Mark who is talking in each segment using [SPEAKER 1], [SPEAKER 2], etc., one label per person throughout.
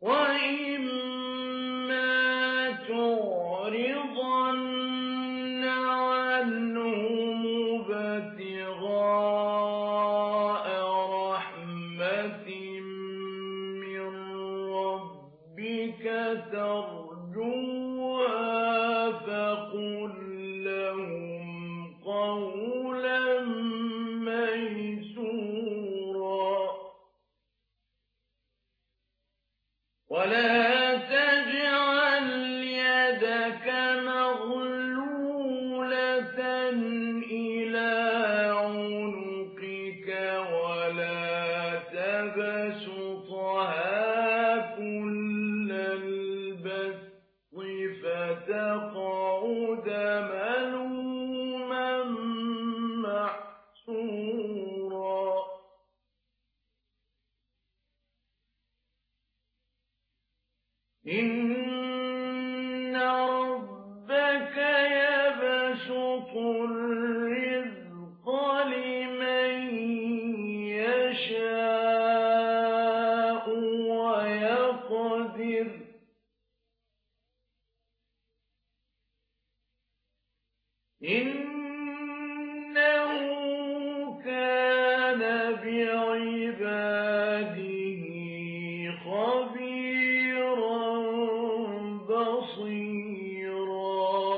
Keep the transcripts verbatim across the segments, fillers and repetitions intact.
[SPEAKER 1] وَإِمَّا تُعْرِضَنَّ عَنْهُمُ ابْتِغَاءَ رَحْمَةٍ مِّن رَّبِّكَ تَرْجُوهَا فَقُل لَّهُمْ قَوْلًا مَّيْسُورًا. وَلَا تَجْعَلْ يَدَكَ مَغْلُولَةً إِلَىٰ عُنُقِكَ وَلَا تَبْسُطْهَا كُلَّ الْبَسْطِ فَتَقْعُدَ مَلُومًا مَّحْسُورًا. إِنَّ رَبَّكَ يَبْسُطُ الرِّزْقَ لِمَن يَشَاءُ وَيَقْدِرُ ۚ إِنَّهُ كَانَ بِعِبَادِهِ خَبِيرًا بَصِيرًا.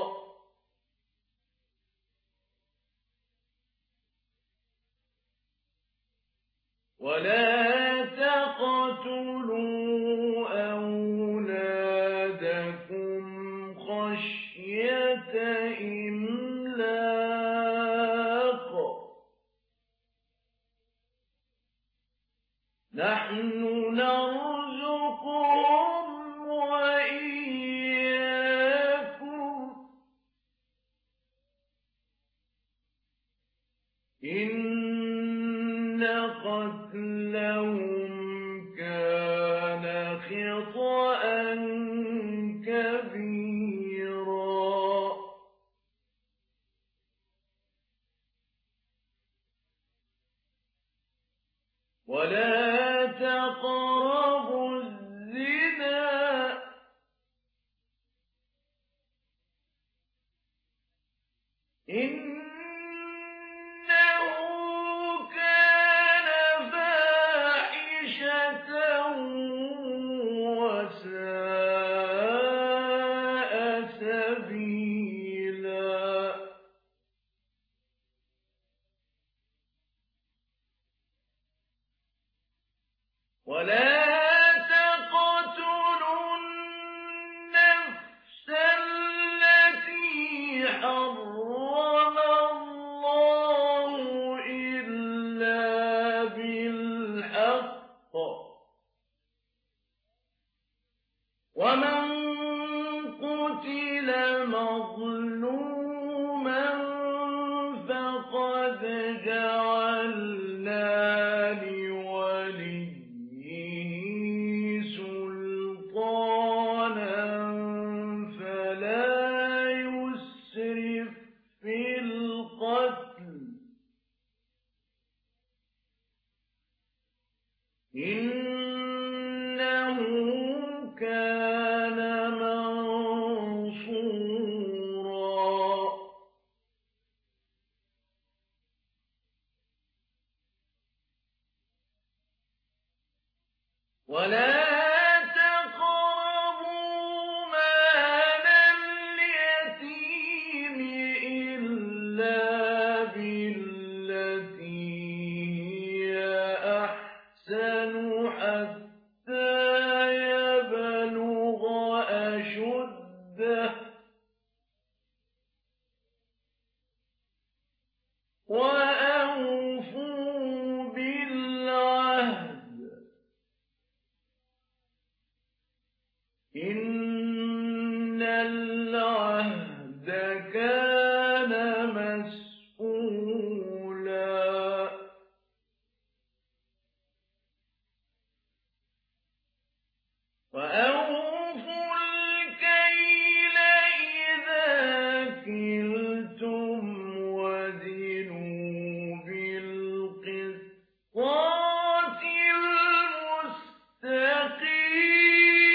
[SPEAKER 1] وَلَا تَقْتُلُوا أَوْلَادَكُمْ خَشْيَةَ إِمْلَاقٍ ۖ نَّحْنُ نَرْزُقُهُمْ وَإِيَّاكُمْ ۚ إِنَّ قَتْلَهُمْ كَانَ خِطْئًا كَبِيرًا. وَلَا تَقْرَبُوا الزِّنَا ۖ إِنَّهُ كَانَ فَاحِشَةً وَسَاءَ سَبِيلًا. وَلَا تَقْتُلُوا النَّفْسَ الَّتِي حَرَّمَ اللَّهُ إِلَّا بِالْحَقِّ ۚ وَمَن قُتِلَ مَظْلُومًا فَقَدْ جَعَلْنَا لِوَلِيِّهِ سُلْطَانًا فَلَا يُسْرِف فِّي الْقَتْلِ ۖ إِنَّهُ كَانَ مَنصُورًا. وَلَا تَقْرَبُوا مَالَ الْيَتِيمِ إِلَّا بِالَّتِي هِيَ أَحْسَنُ حَتَّىٰ يَبْلُغَ أَشُدَّهُ ۖ وَأَوْفُوا بِالْعَهْدِ ۖ إِنَّ الْعَهْدَ كَانَ مَسْئُولًا. وَأَوْفُوا الْكَيْلَ إِذَا كِلْتُمْ وَزِنُوا بِالْقِسْطَاسِ الْمُسْتَقِيمِ.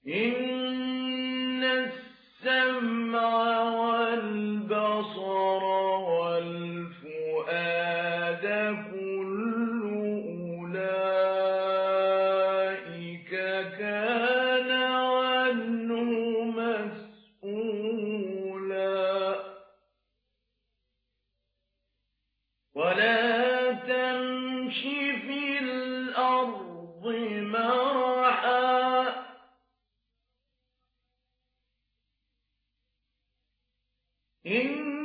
[SPEAKER 1] إن السمع والبصر والفؤاد كل أولئك كان عنه مسؤولا ولا تمش في الأرض مرحا إن